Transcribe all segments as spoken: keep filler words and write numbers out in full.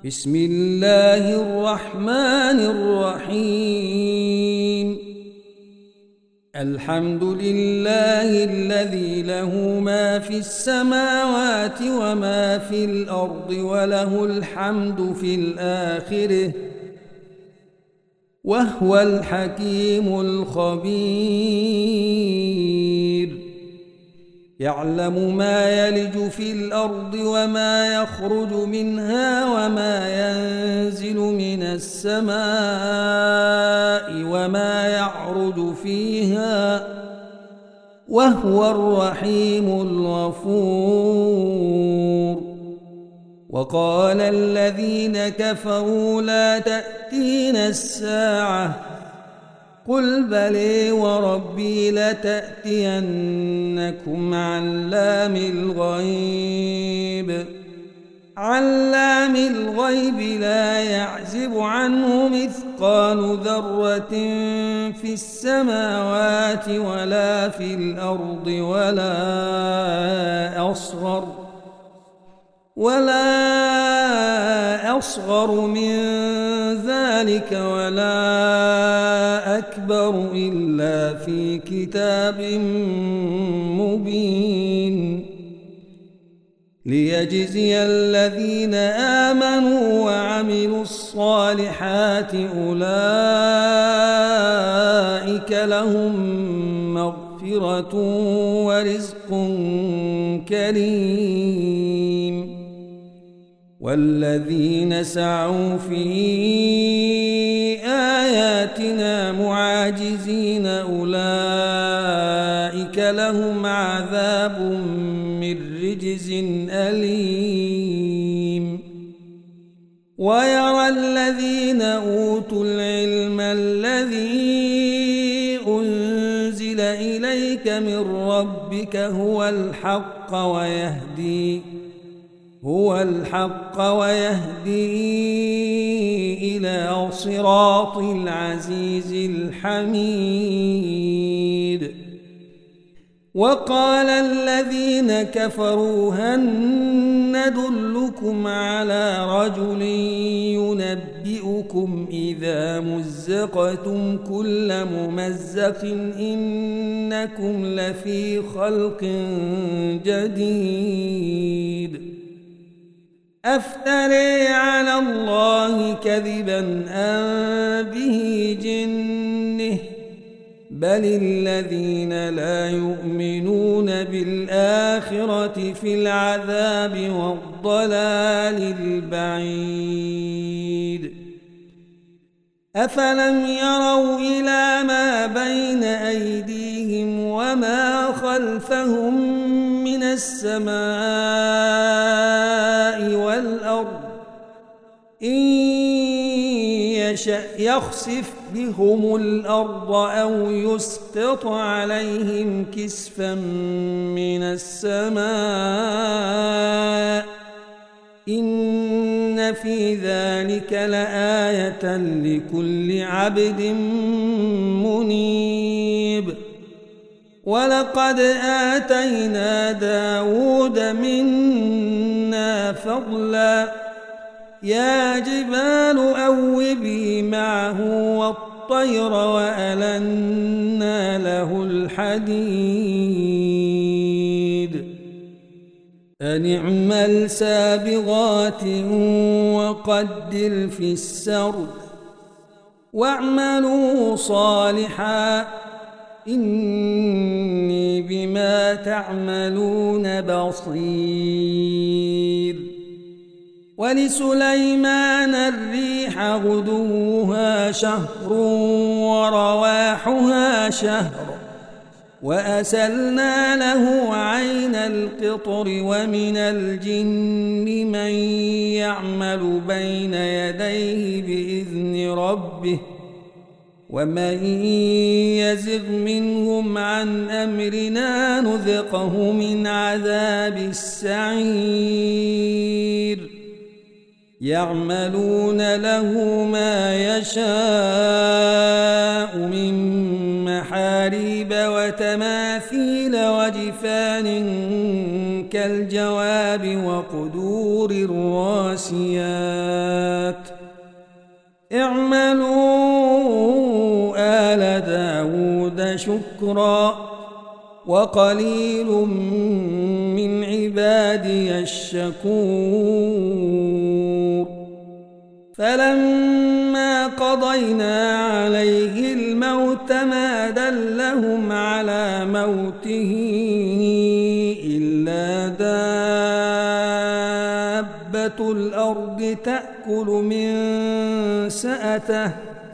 بسم الله الرحمن الرحيم الحمد لله الذي له ما في السماوات وما في الأرض وله الحمد في الآخرة وهو الحكيم الخبير يعلم ما يلج في الأرض وما يخرج منها وما ينزل من السماء وما يعرج فيها وهو الرحيم الغفور وقال الذين كفروا لا تأتينا الساعة قل بلى وربي لتأتينكم علام الغيب علام الغيب لا يعزب عنه مثقال ذرة في السماوات ولا في الأرض ولا أصغر ولا أصغر من ذلك ولا أكبر إلا في كتاب مبين ليجزي الذين آمنوا وعملوا الصالحات أولئك لهم مغفرة ورزق كريم والذين سعوا في آياتنا معاجزين أولئك لهم عذاب من رجز أليم ويرى الذين أوتوا العلم الذي أنزل إليك من ربك هو الحق ويهدي هو الحق ويهدي إلى صراط العزيز الحميد وقال الذين كفروا هل ندلكم على رجل ينبئكم إذا مزقتم كل ممزق إنكم لفي خلق جديد أفتري على الله كذبا أم به جنه بل الذين لا يؤمنون بالآخرة في العذاب والضلال البعيد أفلم يروا إلى ما بين أيديهم وما خلفهم من السماء والأرض إن يشأ يخسف بهم الأرض أو يسقط عليهم كسفا من السماء إن في ذلك لآية لكل عبد منيب ولقد آتينا داود منا فضلا يا جبال أوبي معه والطير وألنا له الحديد أن اعمل سابغات وقدر في السرد واعملوا صالحا إني بما تعملون بصير ولسليمان الريح غدوها شهر ورواحها شهر وأسلنا له عين القطر ومن الجن من يعمل بين يديه بإذن ربه ومن يزغ منهم عن أمرنا نذقه من عذاب السعير يعملون له ما يشاء من محاريب وتماثيل وجفان كالجواب وقدور الراسيات اعملوا آل داود شكرا وقليل من عبادي الشكور فلما قضينا عليه الموت ما دلهم على موته إلا دابة الأرض تأكل من سأته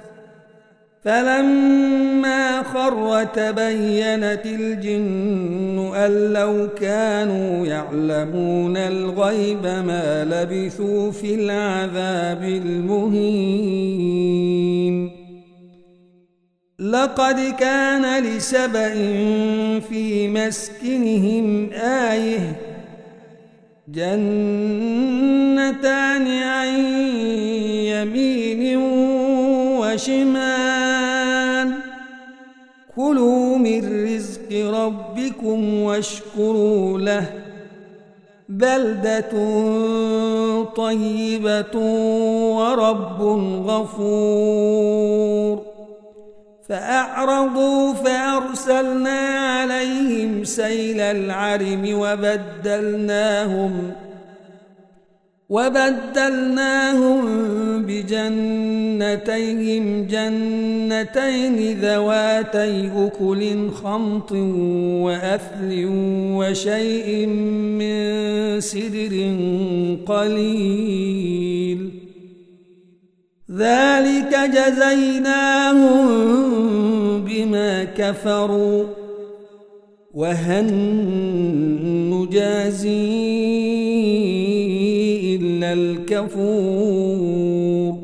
فلما خر تبينت الجن أن لو كانوا يعلمون الغيب ما لبثوا في العذاب المهين لقد كان لسبإ في مسكنهم آية جنتان عن يمين وشمال كلوا من رزق ربكم واشكروا له بلدة طيبة ورب غفور فأعرضوا فأرسلنا عليهم سيل العرم وبدلناهم وبدلناهم بجنتيهم جنتين ذواتي أكل خمط وأثل وشيء من سدر قليل ذلك جزيناهم بما كفروا وهل نجازي إلا الكفور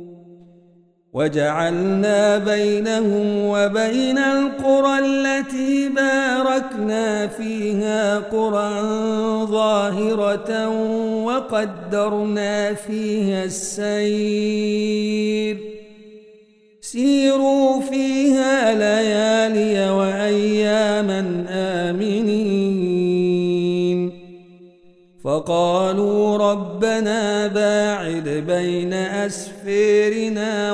وجعلنا بينهم وبين القرى التي باركنا فيها قرى ظاهرة وقدرنا فيها السير سيروا فيها ليالي وأياما آمنين فقالوا ربنا باعد بين أسفيرنا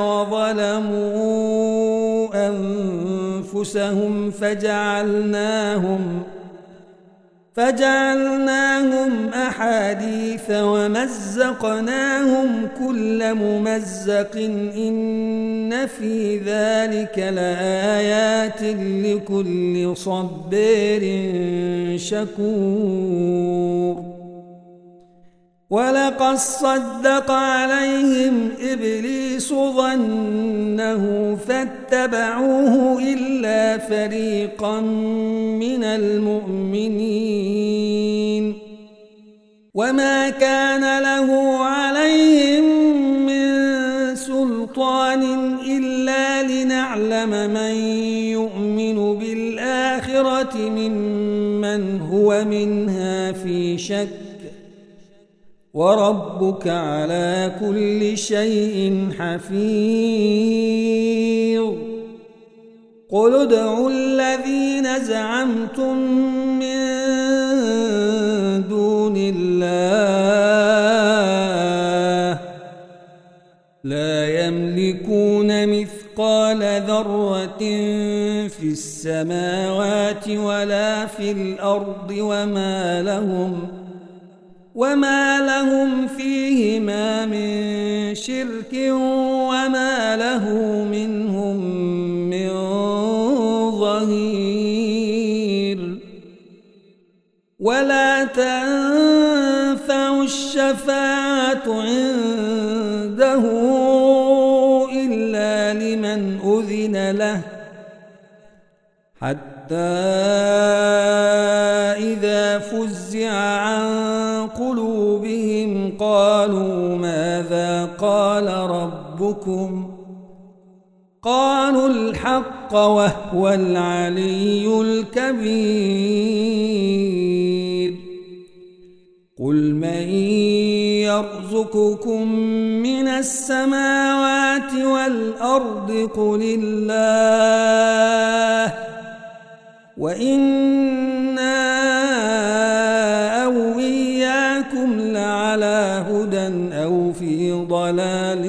وظلموا أنفسهم فجعلناهم فجعلناهم أحاديث ومزقناهم كل ممزق إن في ذلك لآيات لكل صبار شكور ولقد صدق عليهم إبليس ظنه فاتبعوه إلا فريقا من المؤمنين وما كان له عليهم من سلطان إلا لنعلم من يؤمن بالآخرة ممن هو منها في شك وربك على كل شيء حفيظ قل ادعوا الذين زعمتم من دون الله لا يملكون مثقال ذرة في السماوات ولا في الأرض وما لهم وما لهم فيهما من شرك وما له منهم من ظهير ولا تنفع الشفاعة عنده إلا لمن أذن له حتى إذا فزع عن قلوبهم قالوا ماذا قال ربكم قالوا الحق وهو العلي الكبير قل من يرزقكم من السماوات والأرض قل الله وإنا أو إياكم لعلى هدى أو في ضلال ضلال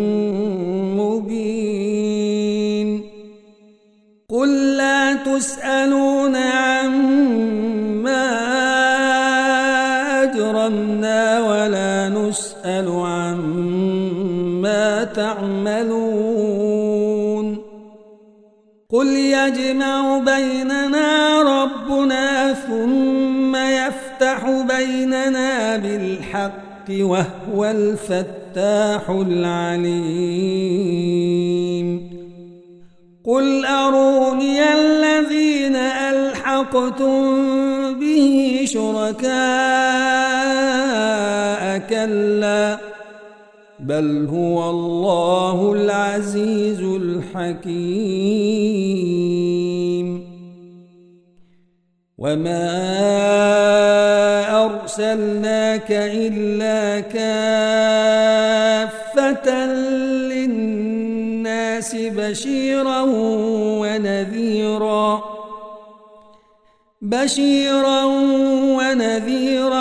مبين قل لا تسألون عما أجرمنا ولا نسأل عما تعملون قل يجمع بيننا ربنا ثم يفتح بيننا بالحق وهو الفتاح العليم قل أروني الذين ألحقتم به شركاء كلا بل هو الله العزيز الحكيم وما أرسلناك إلا كافة للناس بشيرا ونذيرا بشيرا ونذيرا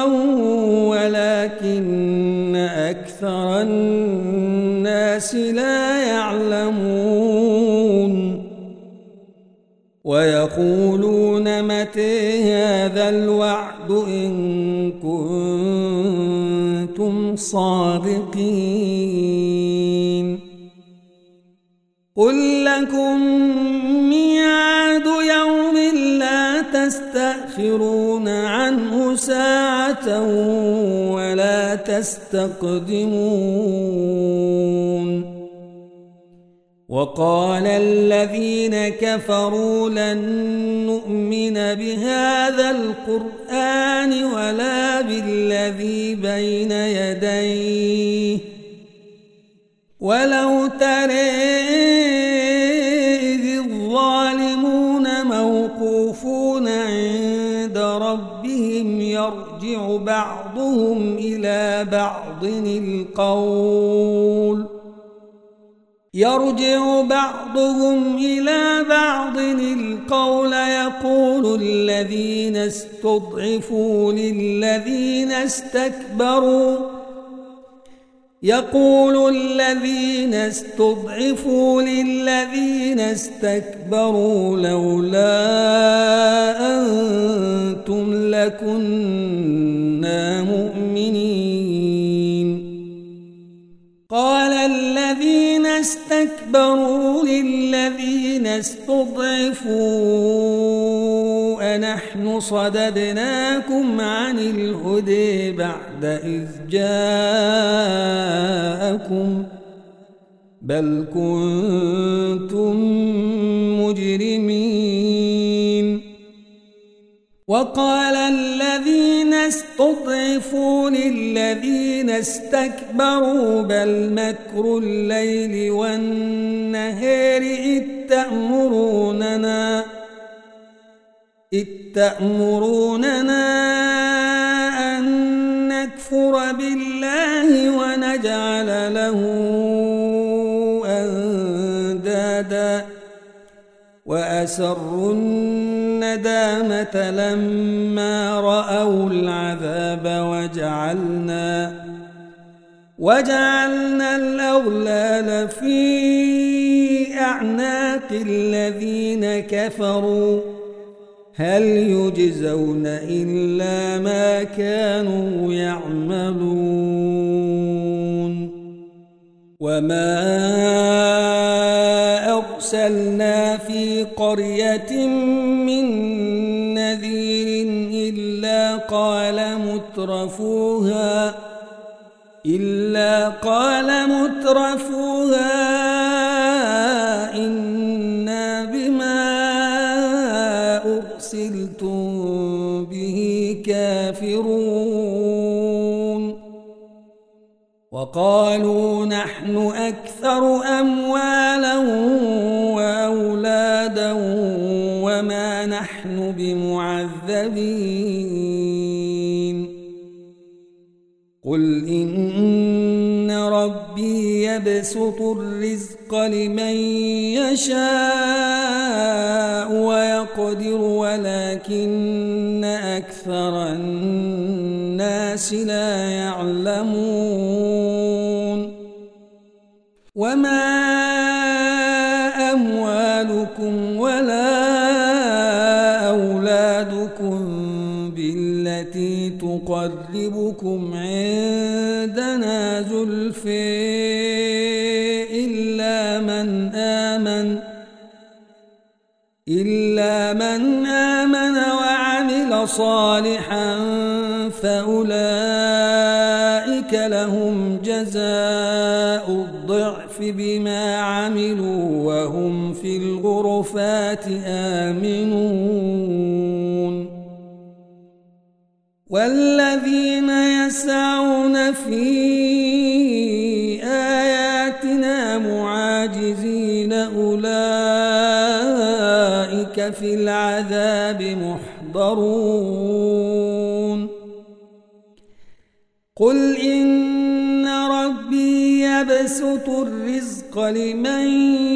ولكن أكثر الناس لا يعلمون ويقولون متى هذا الوعد إن كنتم صادقين قل لكم ميعاد يوم لا تستأخرون عنه ساعة ولا تستقدمون وقال الذين كفروا لن نؤمن بهذا القرآن ولا بالذي بين يديه ولو ترى إذ الظالمون موقوفون عند ربهم يرجع بعضهم إلى بعض القول يرجع بعضهم إلى بعض القول يقول الذين استضعفوا للذين استكبروا يقول الذين استضعفوا للذين استكبروا لولا أنتم لكنا مؤمنين قال الذين استكبروا للذين استضعفوا أنحن صددناكم عن الهدى بعد إذ جاءكم بل كنتم مجرمين وقال الذين استضعفوا للذين استكبروا بل مكر الليل والنهار إذ تأمروننا إذ تأمروننا أن نكفر بالله ونجعل له أندادا وأسروا الندامة لما رأوا العذاب وجعلنا وجعلنا الأغلال في أعناق الذين كفروا هل يجزون إلا ما كانوا يعملون وما أرسلنا في قرية من نذير إلا قال مترفوها إلا قال مترفوها إنا بما أرسلتم به كافرون وقالوا نحن أكثر أموالا وأولادا وما نحن بمعذبين قل إن ربي يبسط الرزق لمن يشاء ويقدر ولكن أكثر الناس لا يعلمون وما أموالكم ولا أولادكم بالتي تقربكم عندنا زلفى إلا من آمن إلا من آمن وعمل صالحا فأولئك لهم جزاء الضعف بما عملوا وهم في الغرفات آمنون والذين يسعون في آياتنا معاجزين أولئك في العذاب محضرون قل إن ربي يبسط الرزق لمن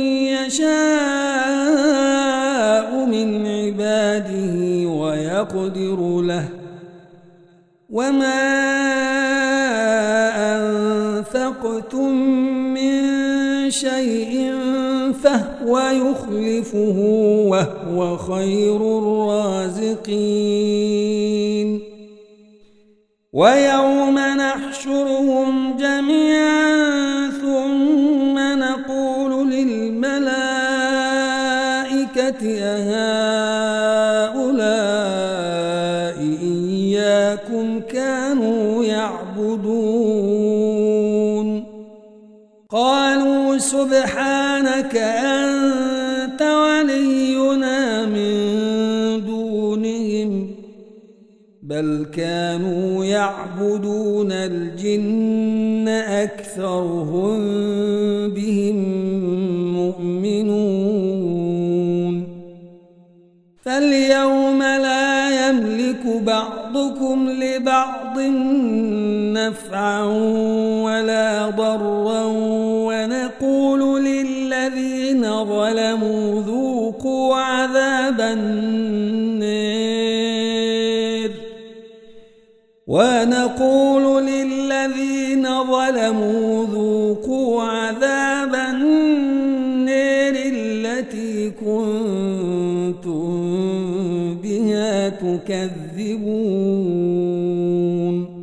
يشاء من عباده ويقدر له وما أنفقتم من شيء فهو يخلفه وهو خير الرازقين ويوم نحشرهم جميعا ثم نقول للملائكة أهؤلاء إياكم كانوا يعبدون قالوا سبحانك أنت ولينا من دونهم بل كانوا يعبدون الجن أكثرهم بهم مؤمنون فاليوم لا يملك بعضكم لبعض نفعا ولا ضرا ونقول للذين ظلموا ذوقوا عذاب النار ونقول للذين ظلموا ذوقوا عذاب النار التي كنتم بها تكذبون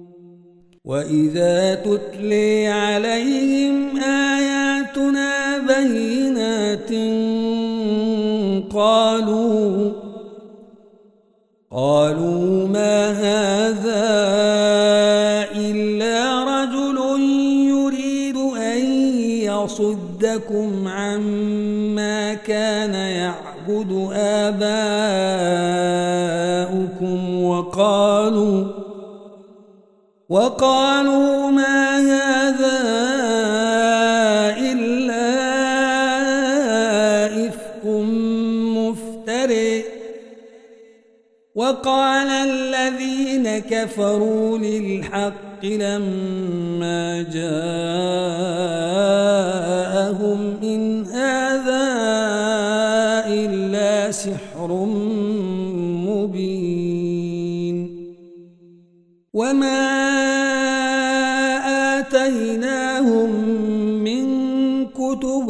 وإذا تتلي عليهم آياتنا بينات قالوا قالوا ما هذا إلا رجل يريد أن يصدكم عما كان يعبد آباؤكم وقالوا وقالوا ما هذا إلا إفك مفترئ وقال الذين كفروا للحق لما جاءهم إن هذا إلا سحر مبين وما آتيناهم من كتب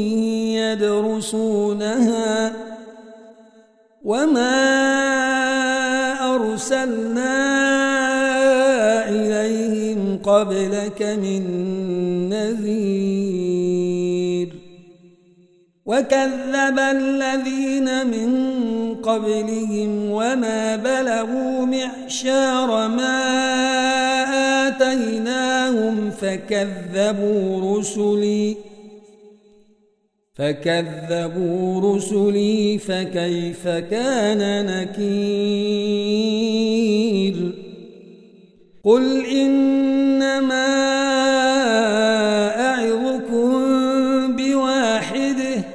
يدرسونها وما أرسلنا إليهم قبلك من نذير وكذب الذين من قبلهم وما بلغوا معشار ما آتيناهم فكذبوا رسلي فكذبوا رسلي فكيف كان نكير قل إنما أعظكم بواحده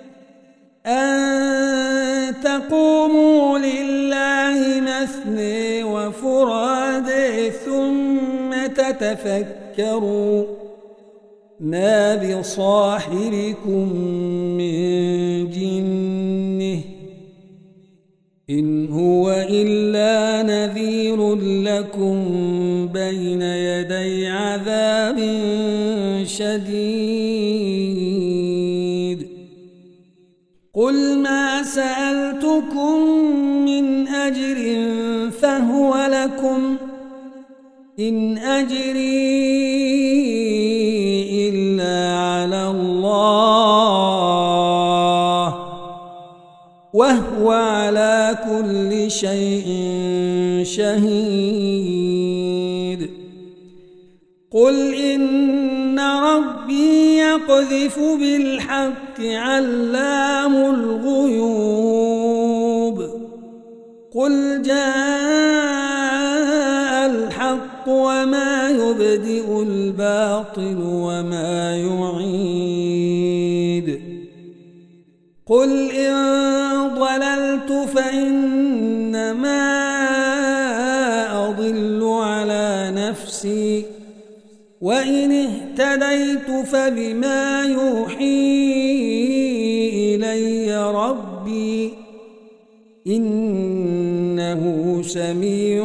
أن تقوموا لله مثني وفرادى ثم تتفكروا ما بصاحبكم من جنة إن هو إلا نذير لكم بين يدي عذاب شديد قل ما سألتكم من أجر فهو لكم إن أجري إلا على الله وهو على كل شيء شهيد قل إن ربي يقذف بالحق علام الغيوب قل جاء الحق وما يبدئ الباطل وما يعيد قل إن ضللت فإنما أضل على نفسي وإن اهتديت فبما يوحي إلي ربي إنه سميع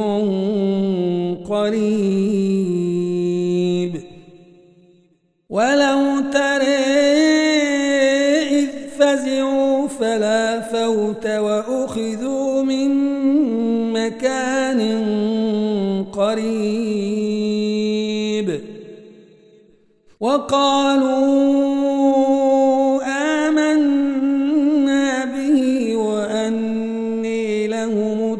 قريب ولو ترى إذ فزعوا فلا فوت وأخذوا من مكان قريب وقالوا آمنا به وأني لهم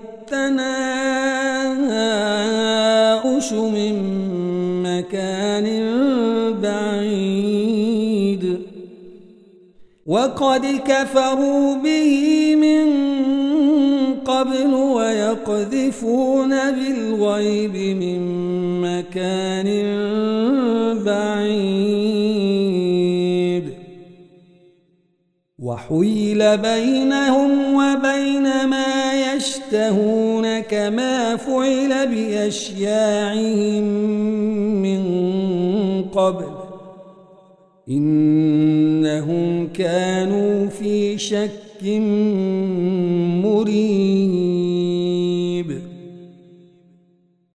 التناؤش من مكان بعيد وقد كفروا به من قبل ويقذفون بالغيب من مكان بعيد وحيل بينهم وبين ما يشتهون كما فعل بأشياعهم من قبل إنهم كانوا في شك مريب